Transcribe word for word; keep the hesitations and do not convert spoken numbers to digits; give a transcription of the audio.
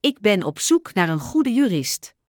Ik ben op zoek naar een goede jurist.